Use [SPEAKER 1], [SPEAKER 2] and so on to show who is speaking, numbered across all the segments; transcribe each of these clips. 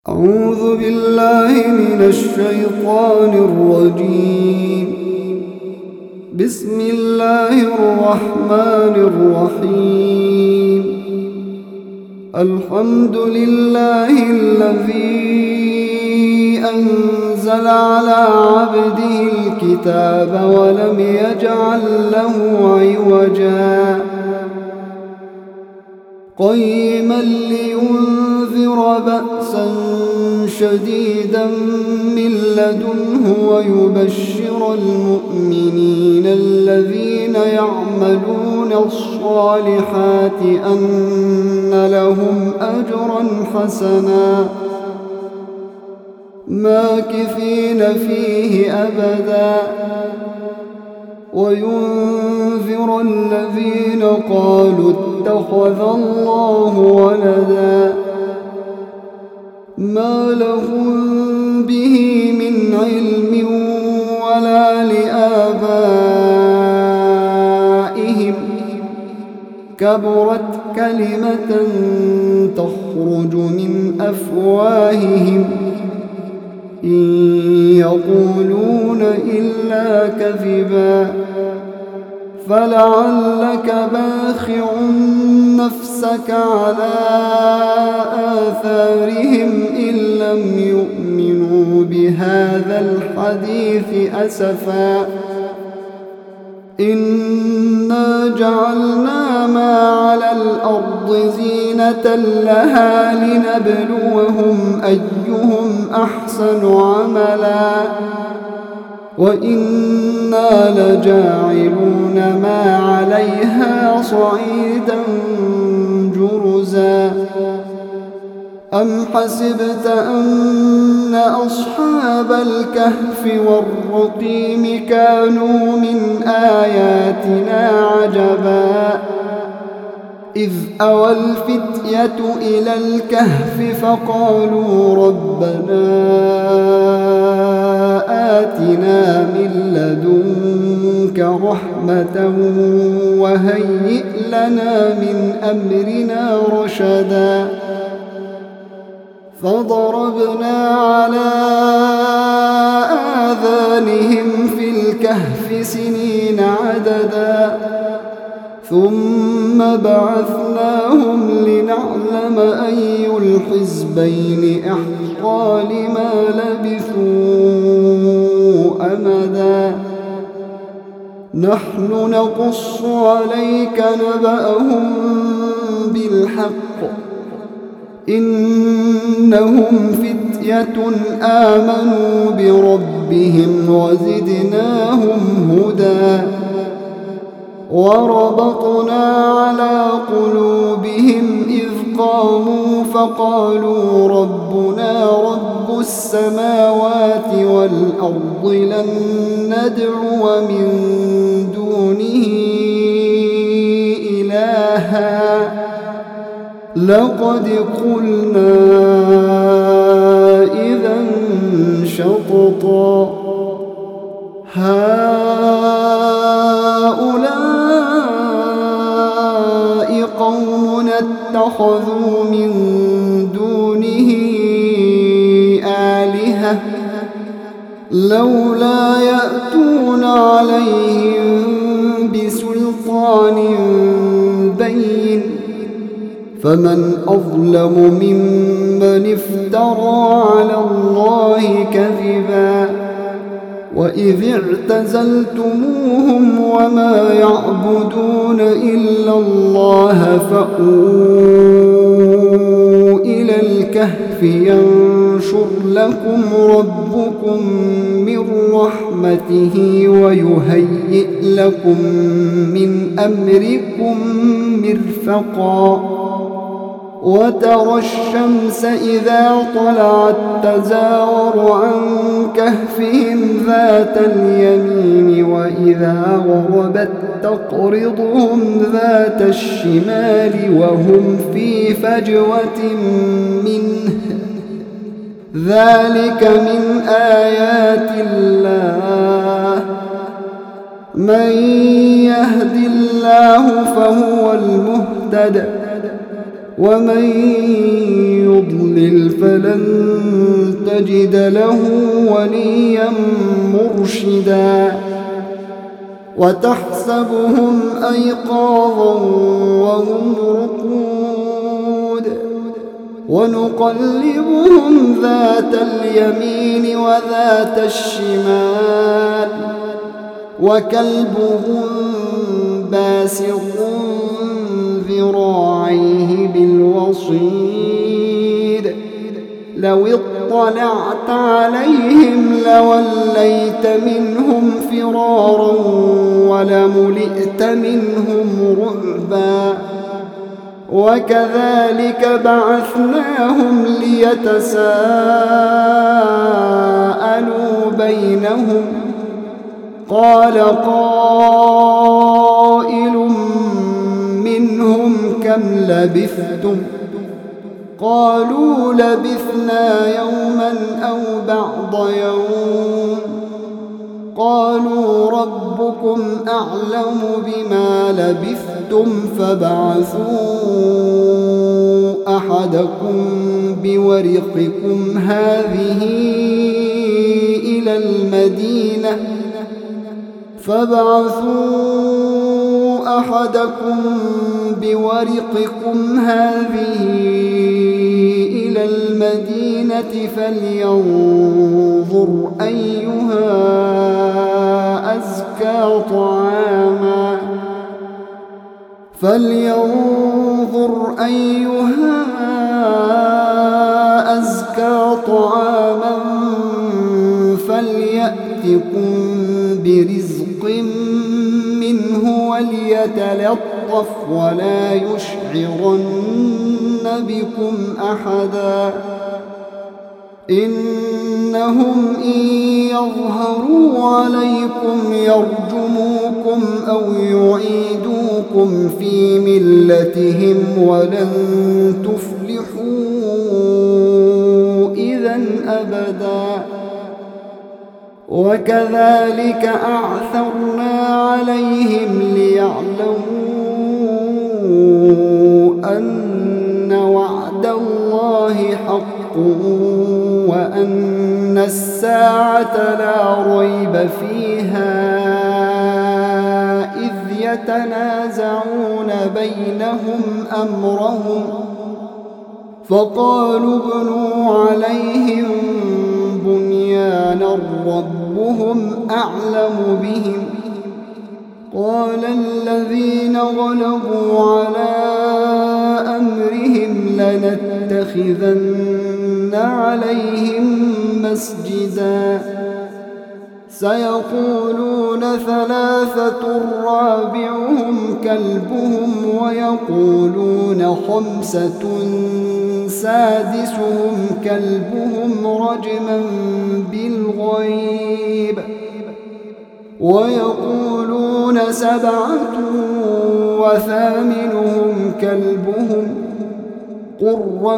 [SPEAKER 1] أعوذ بالله من الشيطان الرجيم. بسم الله الرحمن الرحيم. الحمد لله الذي أنزل على عبده الكتاب ولم يجعل له عوجا قيما لينذر بأسا شديدا من لدنه ويبشر المؤمنين الذين يعملون الصالحات أن لهم أجرا حسنا ماكثين فيه أبدا وينذر الذين قالوا اتخذ الله ولدا ما لهم به من علم ولا لآبائهم كبرت كلمة تخرج من أفواههم إن يقولون إلا كذبا فلعلك باخع نفسك على آثارهم إن لم يؤمنوا بهذا الحديث أسفا إنا جعلنا ما على الأرض زينة لها لنبلوهم أيهم أحسن عملا وإنا لجاعلون ما عليها صعيدا جرزا أم حسبت أن أصحاب الكهف والرقيم كانوا من آياتنا عجبا إذ أوى الفتية إلى الكهف فقالوا ربنا آتنا من لدنك رحمة وهيئ لنا من أمرنا رشدا فضربنا على آذانهم في الكهف سنين عددا ثم بعثناهم لنعلم أي الحزبين أحصى لما لبثوا أمدا نحن نقص عليك نبأهم بالحق إنهم فتية آمنوا بربهم وزدناهم هدى وربطنا على قلوبهم إذ قاموا فقالوا ربنا رب السماوات والأرض لن ندعو من دونه إلها لقد قلنا إذا شططا هؤلاء قوم اتخذوا من دونه آلهة لولا يأتون عليهم بسلطان بين فمن أظلم ممن افترى على الله كذبا وإذ اعتزلتموهم وما يعبدون إلا الله فأووا إلى الكهف ينشر لكم ربكم من رحمته ويهيئ لكم من أمركم مرفقا وترى الشمس إذا طلعت تزاور عن كهفهم ذات اليمين وإذا غربت تقرضهم ذات الشمال وهم في فجوة منه ذلك من آيات الله من يهد الله فهو المهتد ومن يضلل فلن تجد له وليا مرشدا وتحسبهم أيقاظا وهم رقود ونقلبهم ذات اليمين وذات الشمال وكلبهم باسط ذراعيه بالوصيد لو اطلعت عليهم لوليت منهم فرارا ولملئت منهم رعبا وكذلك بعثناهم ليتساءلوا بينهم قال قائل منهم كم لبثتم قالوا لبثنا يوما أو بعض يوم قالوا ربكم أعلم بما لبثتم فابعثوا أحدكم بورقكم هذه إلى المدينة فلينظر أيها أزكى طعاما فليأتكم برزق منه وليتلطف ولا يشعرن بكم أحدا إنهم إن يظهروا عليكم يرجموكم أو يعيدوكم في ملتهم ولن تفلحوا إذا أبدا وكذلك أعثرنا عليهم ليعلموا أن وعد الله حق وأن الساعة لا ريب فيها إذ يتنازعون بينهم أمرهم فقالوا ابنوا عليهم بنيانا ربهم أعلم بهم قال الذين غلبوا على أمرهم لنتخذن عليهم مسجدا سيقولون ثلاثة رابعهم كلبهم ويقولون خمسة سادسهم كلبهم رجما بالغيب ويقولون سبعة وثامنهم كلبهم قل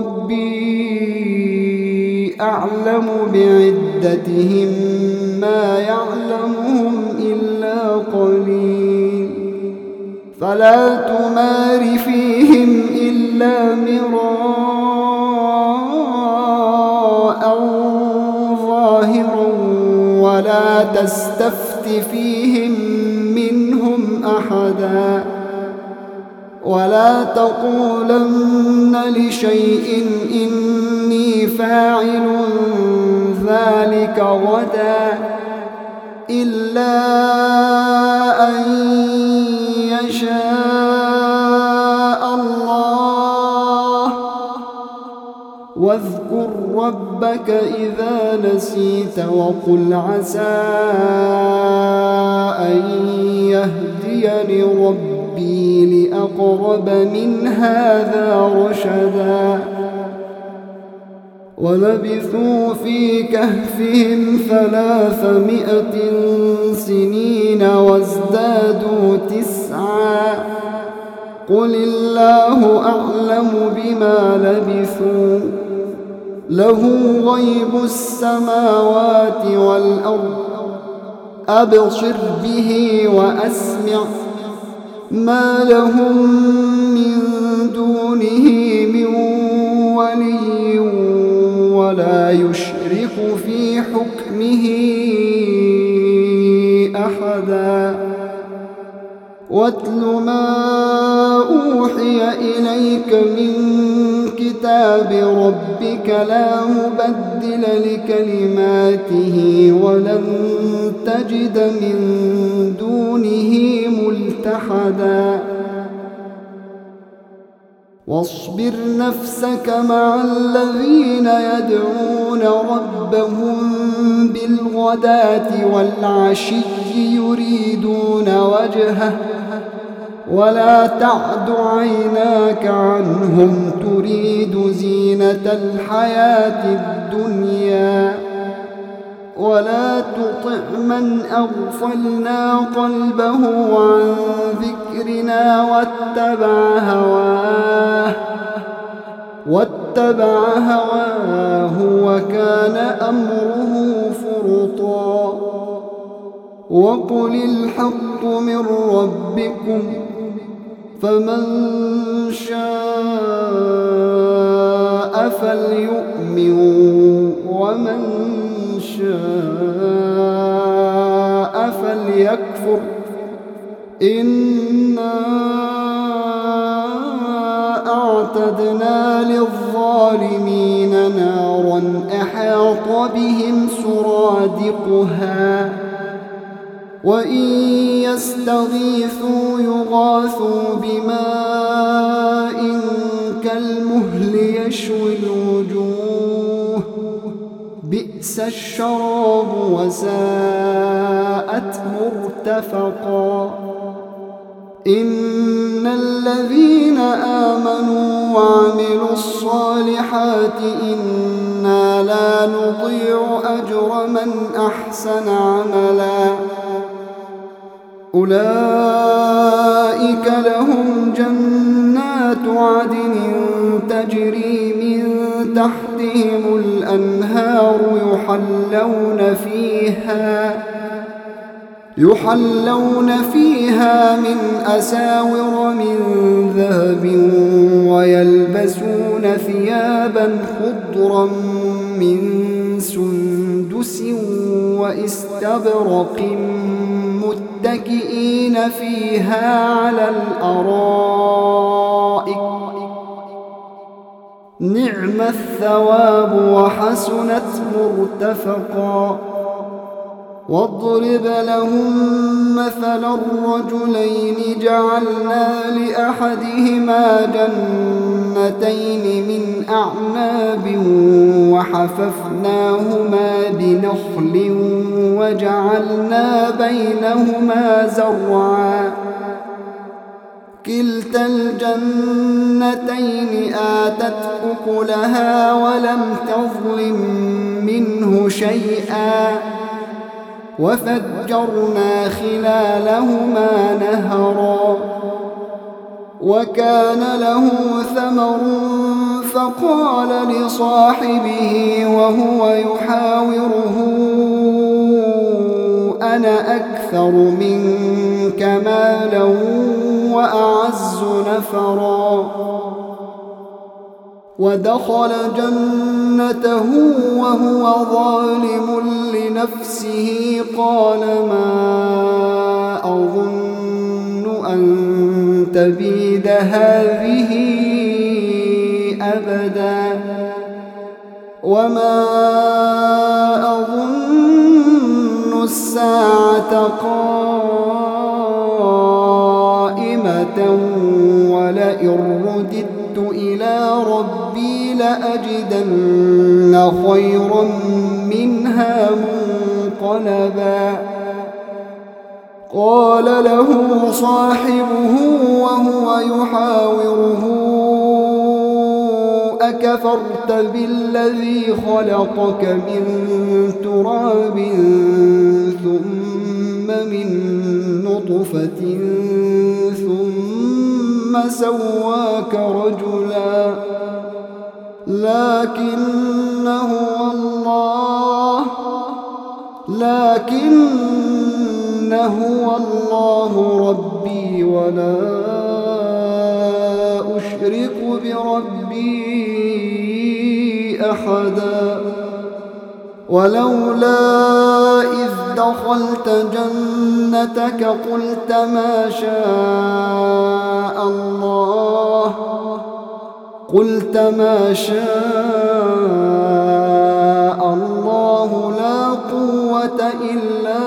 [SPEAKER 1] ربي أعلم بعدتهم ما يعلمهم إلا قليل فلا تمار فيهم إلا مراء ظاهرا ولا تستفت فيهم منهم أحدا ولا تقولن لشيء إني فاعل ذلك غدا إلا أن يشاء الله واذكر ربك إذا نسيت وقل عسى أن يهديني ربي لأقرب من هذا رشدا ولبثوا في كهفهم 300 سنين وازدادوا 9 قل الله أعلم بما لبثوا له غيب السماوات والأرض أبصر به وأسمع ما لهم من دونه من ولي ولا يشرك في حكمه أحدا واتل ما أوحي إليك من كتاب ربك لا مبدل لكلماته ولن تجد من دونه ملتحدا واصبر نفسك مع الذين يدعون ربهم بالغداة والعشي يريدون وجهه ولا تعد عيناك عنهم تريد زينة الحياة الدنيا ولا تطع من أغفلنا قلبه عن ذكرنا واتبع هواه وكان أمره فرطا وقل الحق من ربكم فمن شاء فليؤمن ومن شاء فليكفر إنا أعتدنا للظالمين نارا أحاط بهم سرادقها وإن يستغيثوا يغاثوا بماء كالمهل يشوي الوجوه بئس الشراب وساءت مرتفقا إن الذين آمنوا وعملوا الصالحات إنا لا نضيع أجر من أحسن عملا أولئك لهم جنات عدن تجري من تحتهم الأنهار يحلون فيها من أساور من ذهب ويلبسون ثيابا خضرا من سندس واستبرق متكئين فيها على الأرائك نعم الثواب وحسنت مرتفقا واضرب لهم مثل الرجلين جعلنا لأحدهما جنتين من أعناب وحففناهما بنخل وجعلنا بينهما زرعا كلتا الجنتين آتت أكلها ولم تظلم منه شيئا وفجرنا خلالهما نهرا وكان له ثمر فقال لصاحبه وهو يحاوره أنا أكثر منك مالا وأعز نفرا ودخل جنته وهو ظالم لنفسه قال ما أظن أن تبيد هذه أبدا وما أظن الساعة قائمة ولئن رددت إلى ربي لأجدن خيرا منها منقلبا قال له صاحبه وهو يحاوره أكفرت بالذي خلقك من تراب ثم من نطفة ثم سواك رجلا لكن هو الله ربي ولا أشرك بربي أحدا ولولا إذ دخلت جنتك قلت ما شاء الله لا قوة إلا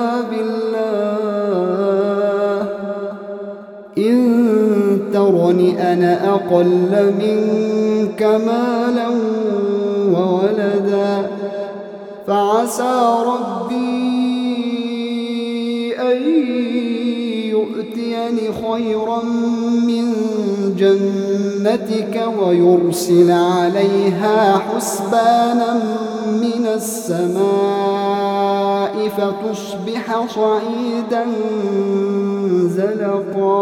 [SPEAKER 1] بالله إن ترني أنا أقل منك مالا وولدا فعسى ربي أن يؤتيني خيرا من جنتك ويرسل عليها حسبانا من السماء فتصبح صعيدا زلقا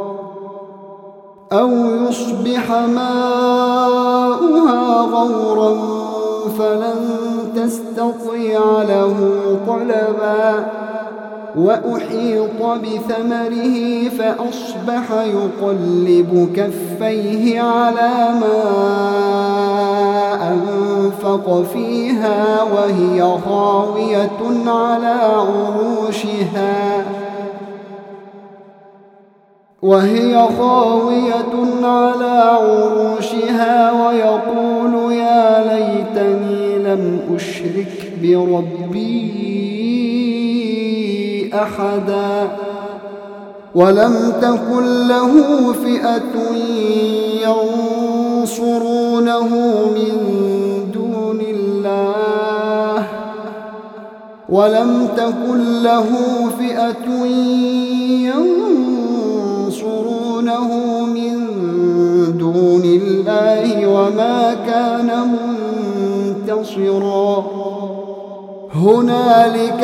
[SPEAKER 1] أو يصبح ماؤها غورا فلن تستطيع له طلبا وأحيط بثمره فأصبح يقلب كفيه على ما أنفق فيها وهي خاوية على عروشها ويقول يا ليتني لم أشرك بربي أحدا ولم تكن له فئة ينصرونه من دون الله وما كان منتصرا هنالك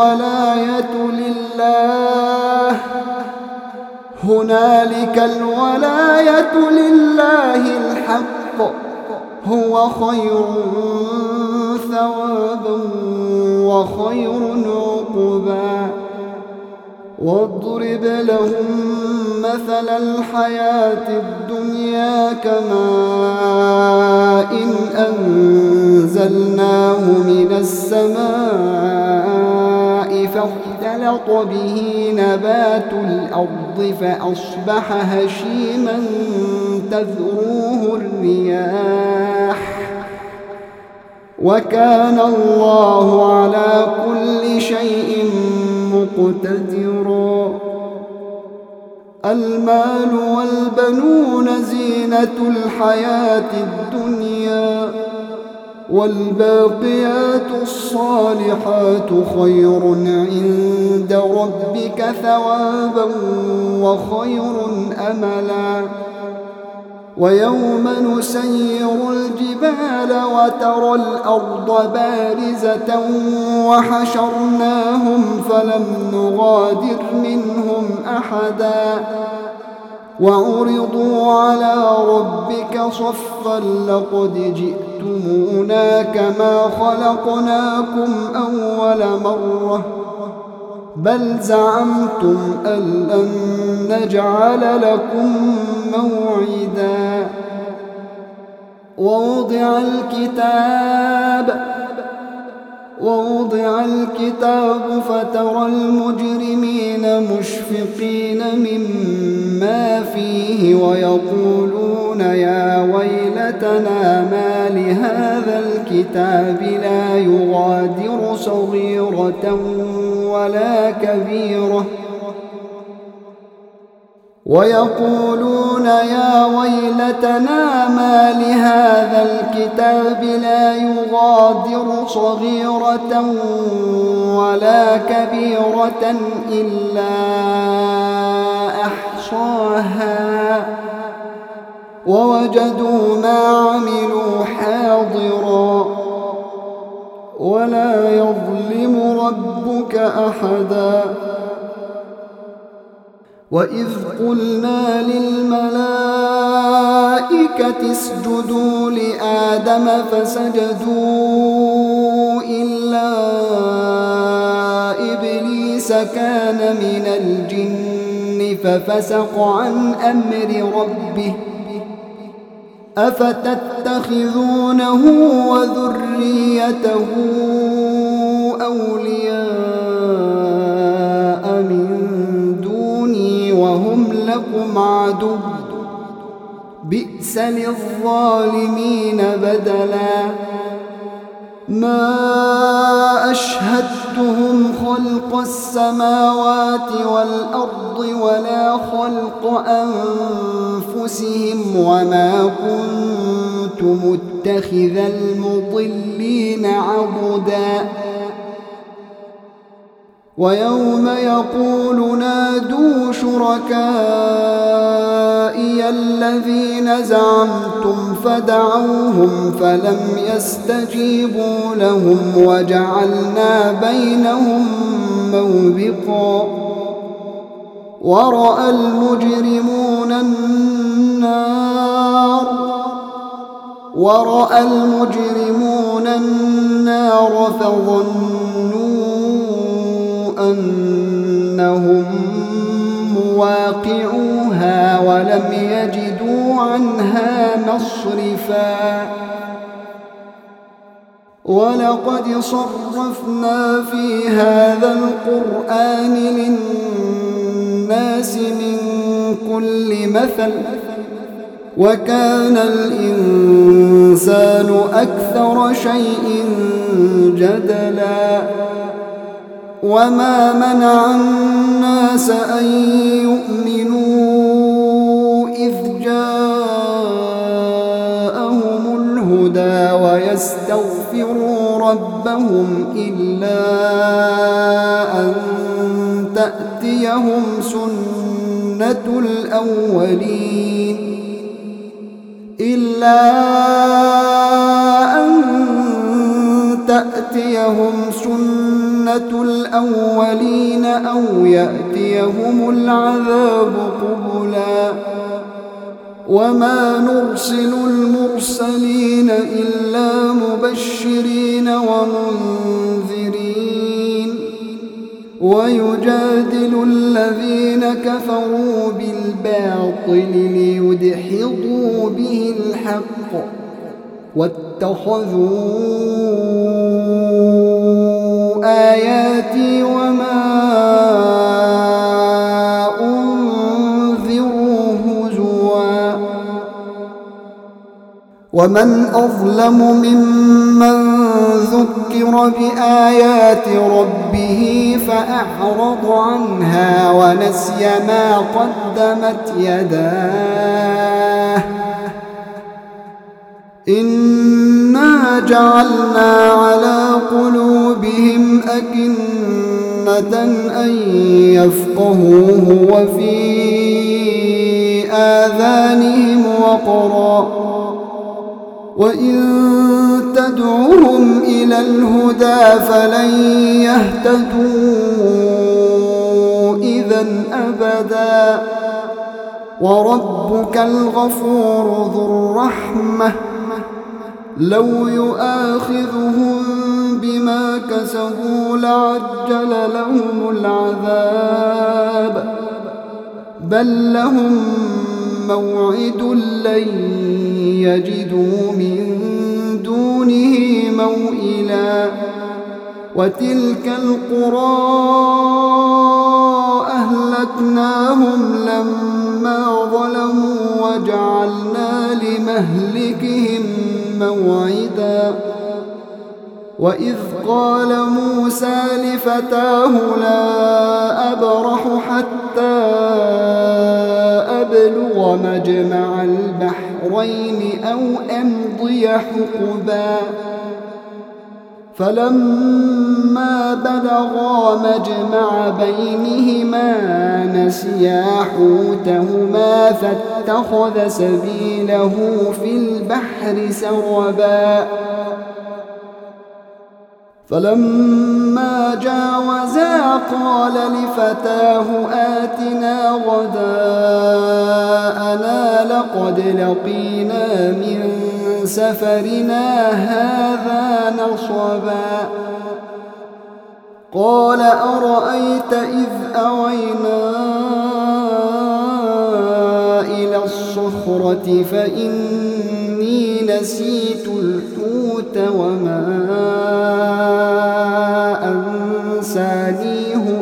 [SPEAKER 1] الولاية لله الحق هو خير ثوابا وخير عقبا واضرب لهم مثل الحياة الدنيا كماء أنزلناه من السماء فاختلط به نبات الأرض فأصبح هشيما تذروه الرياح وكان الله على كل شيء مقتدرا المال والبنون زينة الحياة الدنيا والباقيات الصالحات خير عند ربك ثوابا وخير أملا ويوم نسير الجبال وترى الأرض بارزة وحشرناهم فلم نغادر منهم أحدا وعرضوا على ربك صفا لقد جئتمونا كما خلقناكم أول مرة بل زعمتم أن لن نجعل لكم موعدا ووضع الكتاب فترى المجرمين مشفقين مما فيه ويقولون يا ويلتنا ما لهذا الكتاب لا يغادر صغيرة ولا كبيرة ويقولون يا ويلتنا ما لهذا الكتاب لا يغادر صغيرة ولا كبيرة إلا أحصاها ووجدوا ما عملوا حاضرا ولا يظلم ربك أحدا وإذ قلنا للملائكة اسجدوا لآدم فسجدوا إلا إبليس كان من الجن ففسق عن أمر ربه أفتتخذونه وذريته أولياء من دوني وهم لكم عدو بئس للظالمين بدلا ما أشهدتهم خلق السماوات والأرض ولا خلق أنفسهم وما كنت متخذ المضلين عضدا ويوم يقول نادوا شركائي الذين زعمتم فدعوهم فلم يستجيبوا لهم وجعلنا بينهم موبقا ورأى المجرمون النار فظنوا أنهم مواقعوها ولم يجدوا عنها مصرفا ولقد صرفنا في هذا القرآن للناس من كل مثل وكان الإنسان أكثر شيء جدلا وما منع الناس أن يؤمنوا إذ جاءهم الهدى ويستغفروا ربهم إلا أن تأتيهم سنة الأولين أو يأتيهم العذاب قبلا وما نرسل المرسلين إلا مبشرين ومنذرين ويجادل الذين كفروا بالباطل ليدحضوا به الحق واتخذوا آياتي وما أنذروا هزوا ومن أظلم ممن ذكر بآيات ربه فأعرض عنها ونسي ما قدمت يداه إنا جعلنا على قلوبهم أكنة أن يفقهوه وفي آذانهم وقرا وإن تدعوهم إلى الهدى فلن يهتدوا إذا أبدا وربك الغفور ذو الرحمة لو يؤاخذهم بما كسبوا لعجل لهم العذاب بل لهم موعد لن يجدوا من دونه موئلا وتلك القرى أهلكناهم لما ظلموا وجعلنا لمهلكهم موعدا وإذ قال موسى لفتاه لا أبرح حتى أبلغ مجمع البحرين أو أمضي حقبا فلما بلغا مجمع بينهما نسيا حوتهما فاتخذ سبيله في البحر سربا فلما جاوزا قال لفتاه آتنا غداءنا لقد لقينا من سفرنا هذا نصبا قال أرأيت إذ أوينا إلى الصخرة فإني نسيت الحوت وما أنسانيه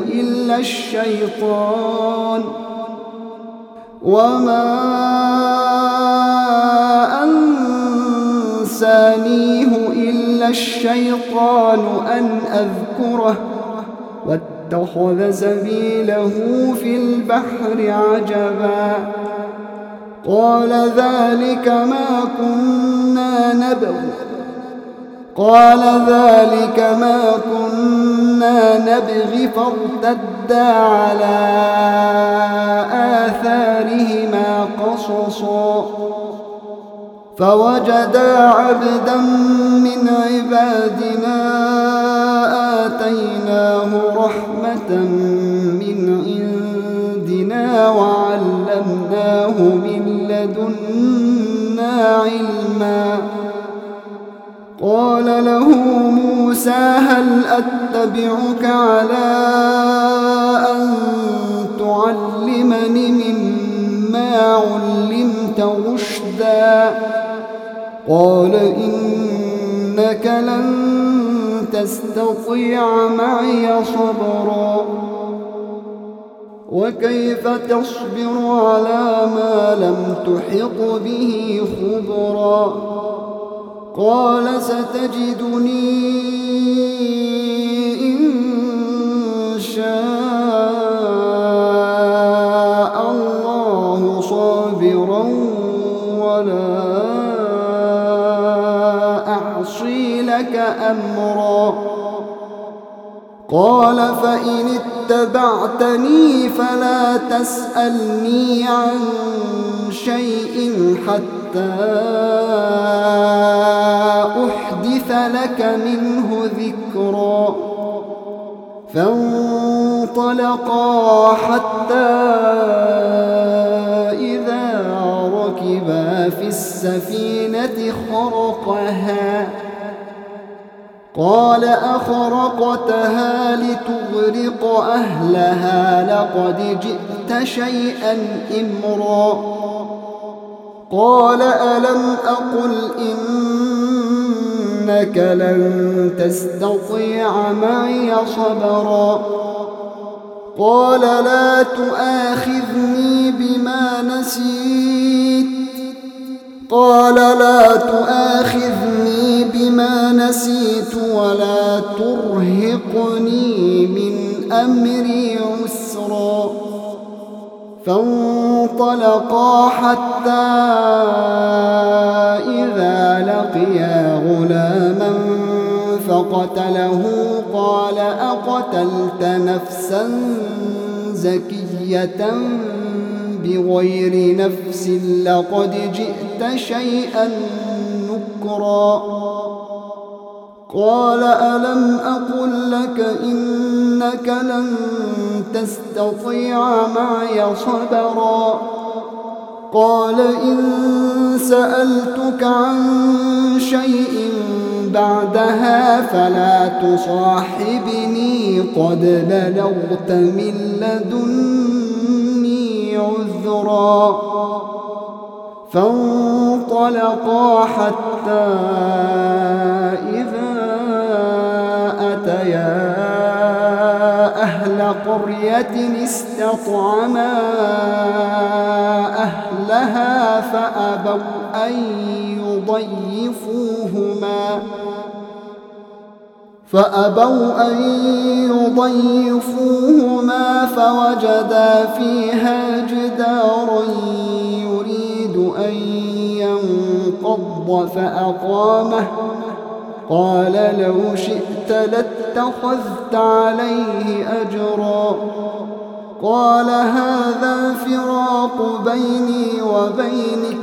[SPEAKER 1] إلا الشيطان أن أذكره واتخذ سبيله في البحر عجبا قال ذلك ما كنا نبغي فارتدا على آثارهما قصصا فوجدا عبدا من عبادنا آتيناه رحمة من عندنا وعلمناه من لدنا علما قال له موسى هل أتبعك على أن تعلمني مما علمت رشدا قال إنك لن تستطيع معي صبرا وكيف تصبر على ما لم تحط به خبرا قال ستجدني إن شاء الله صابرا ولا أعصي لك أمرا قال فإن اتبعتني فلا تسألني عن شيء حتى أحدث لك منه ذكرا فانطلقا حتى إذا ركبا في السفينة خرقها قال أخرقتها لتغرق أهلها لقد جئت شيئا إمرا قال ألم أقل إنك لن تستطيع معي صبرا قال لا تؤاخذني بما نسيت ولا ترهقني من أمري عسرا فانطلقا حتى إذا لقيا غلاما فقتله قال أقتلت نفسا زكية بغير نفس لقد جئت شيئا نكرا قال ألم أقل لك إنك لن تستطيع معي صبرا قال إن سألتك عن شيء بعدها فلا تصاحبني قد بلغت من لدني عذرا فانطلقا حتى إذا أتيا أهل قرية استطعما أهلها فأبوا أن يضيفوهما فوجدا فيها جدارا يريد أن ينقض فأقامه قال لو شئت لاتخذت عليه أجرا قال هذا فراق بيني وبينك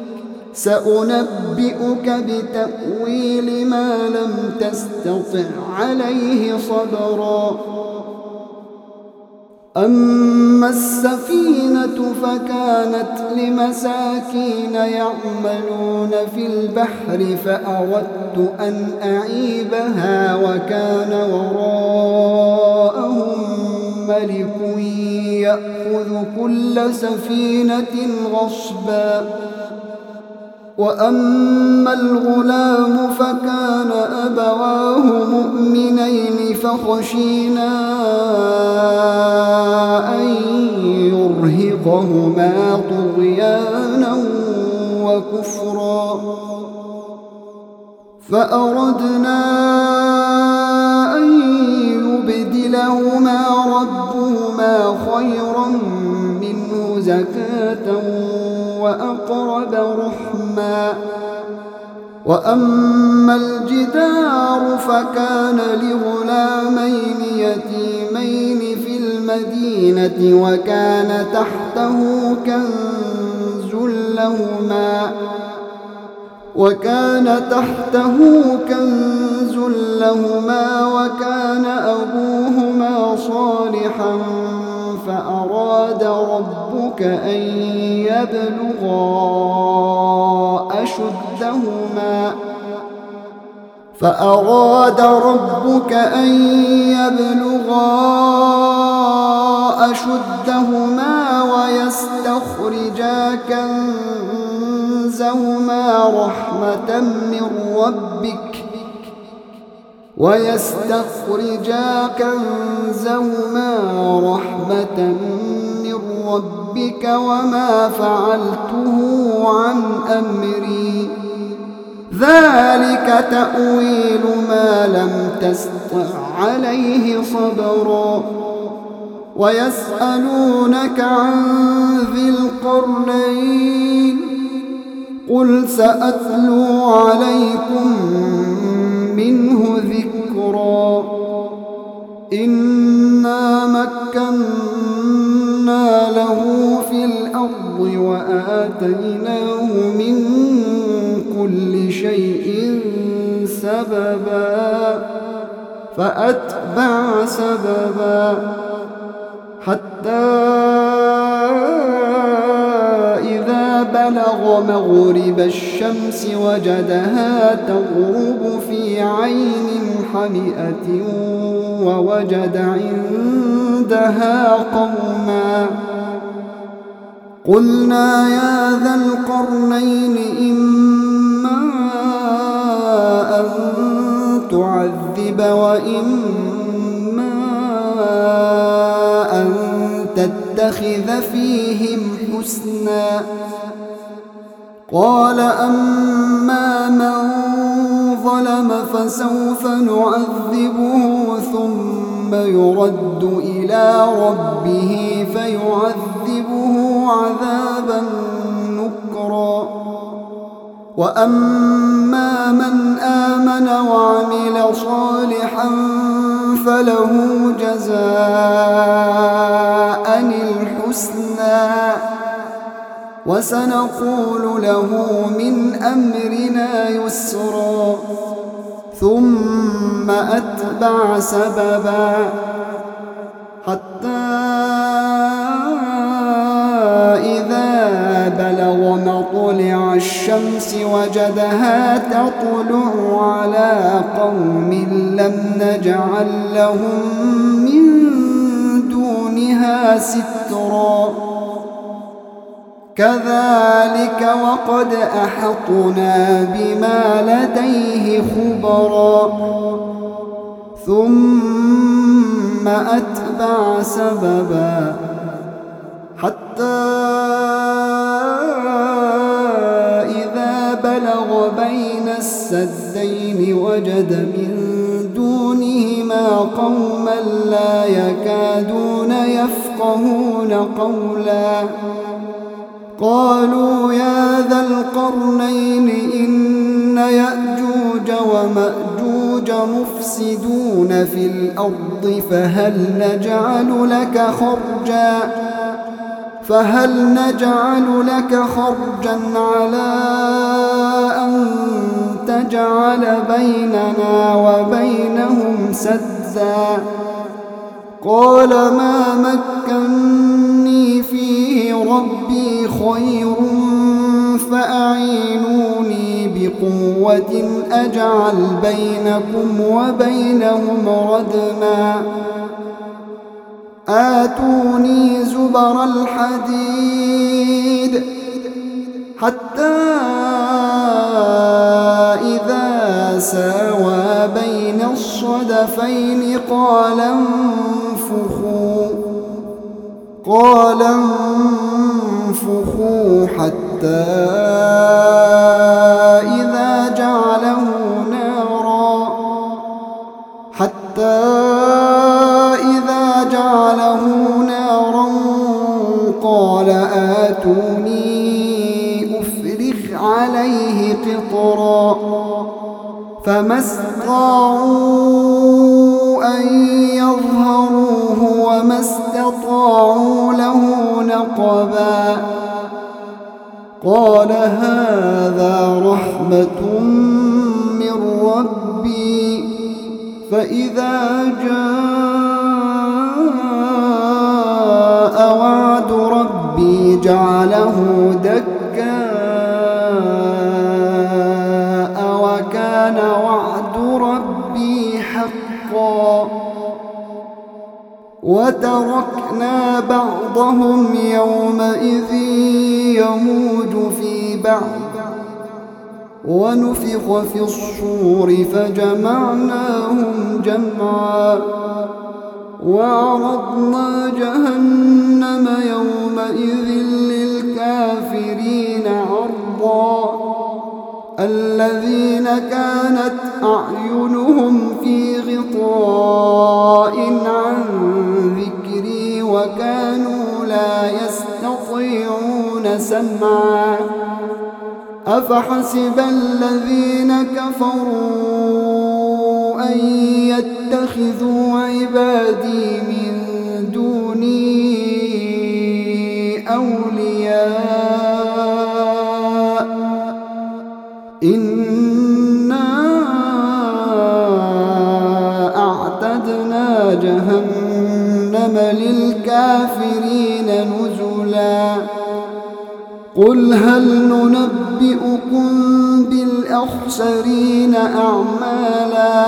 [SPEAKER 1] سأنبئك بتأويل ما لم تستطع عليه صبرا أما السفينة فكانت لمساكين يعملون في البحر فأردت أن أعيبها وكان وراء كل سفينة غصبا. وأما الغلام فكان أبواه مؤمنين فخشينا أن يرهقهما طغيانا وكفرا، فأردنا أن يبدلهما ربهما خيرا منه زكاة وأقرب رحما. وأما الجدار فكان لغلامين يتيمين في المدينة وكان تحته كنز لهما وكان أبوهما صالحا فأراد ربك أن يبلغا أشدهما ويستخرجا كنزهما رحمة من ربك وما فعلته عن أمري ذلك تأويل ما لم تستطع عليه صبرا. ويسألونك عن ذي القرنين قل سأتلو عليكم منه ذكرا. إنا مكنا له في الأرض وآتيناه من كل شيء سببا فأتبع سببا حتى إذا بلغ مغرب الشمس وجدها تغرب في عين حمئة ووجد عندها قوما قلنا يا ذا القرنين إما أن تعذب وإما أن تتخذ فيهم حسنا. قال أما من ظلم فسوف نعذبه ثم يرد إلى ربه فيعذبه عذابا نكرا. وأما من آمن وعمل صالحا فله جزاء الحسنى وسنقول له من أمرنا يسرا. ثم أتبع سببا حتى إذا بلغ مطلع الشمس وجدها تطلع على قوم لم نجعل لهم من دونها سترا. كذلك وقد أحطنا بما لديه خبرا. ثم أتبع سببا حتى إذا بلغ بين السدين وجد من دونهما قوما لا يكادون يفقهون قولا. قالوا يا ذا القرنين إن يأجوج ومأجوج مفسدون في الأرض فهل نجعل لك خرجا على أن تجعل بيننا وبينهم سدا. قال ما مكني فيه ربي خير فأعينوني بقوة أجعل بينكم وبينهم ردما. آتوني زبر الحديد حتى إذا ساوى بين الصدفين قال انفخوا حتى إذا جعله نارا قال آتوني أفرغ عليه قطرا فما استطاعوا أن يظهروه وما استطاعوا له نقبا قال هذا رحمة من ربي فإذا جاء وعد ربي جعله دكاء وكان وعد ربي حقا وتركنا بعضهم يومئذ يموج في بعض ونفخ في الصور فجمعناهم جمعا وعرضنا جهنم يومئذ للكافرين عرضا الذين كانت أعينهم في غطاء عن ذكري وكانوا لا يستطيعون سمعا أفحسب الذين كفروا أن يتخذوا عبادي من دوني أولياء إنا أعتدنا جهنم للكافرين نزلا قل هل ننبئكم بالأخسرين أعمالا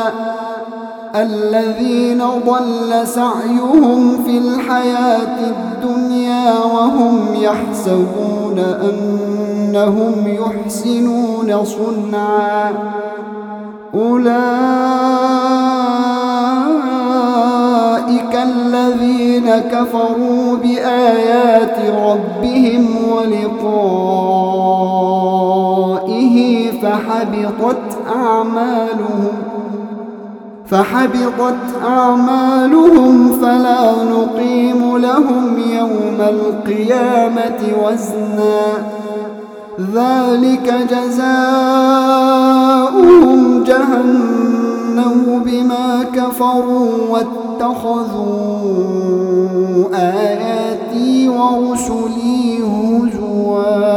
[SPEAKER 1] الذين ضل سعيهم في الحياة الدنيا وهم يحسبون أنهم يحسنون صنعا أولئك الذين كفروا بآيات ربهم ولقائه فحبطت أعمالهم فلا نقيم لهم يوم القيامة وزنا ذلك جزاؤهم جهنم بما كفروا واتخذوا آياتي ورسلي هزوا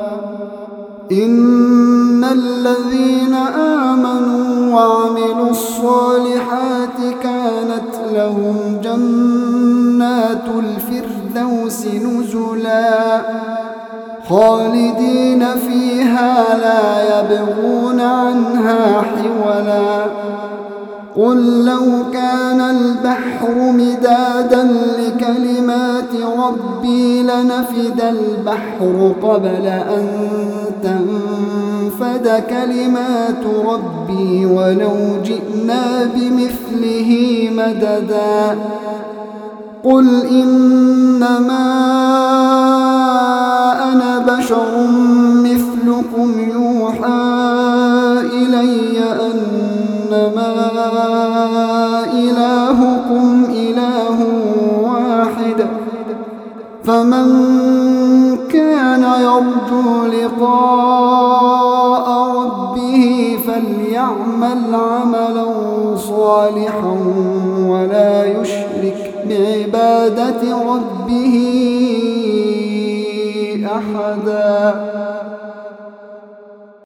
[SPEAKER 1] إن الذين آمنوا وعملوا الصالحات كانت لهم جنات الفردوس نزلا خالدين فيها لا يبغون عنها حولا قل لو كان البحر مدادا لكلمات ربي لنفد البحر قبل أن تنفد كلمات ربي ولو جئنا بمثله مددا قل إنما أنا بشر مثلكم يوحى إلي أنما إلهكم إله واحد فمن كان يرجو لقاء ربه فليعمل عملا صالحا ولا يشرك بعبادة ربه أحدا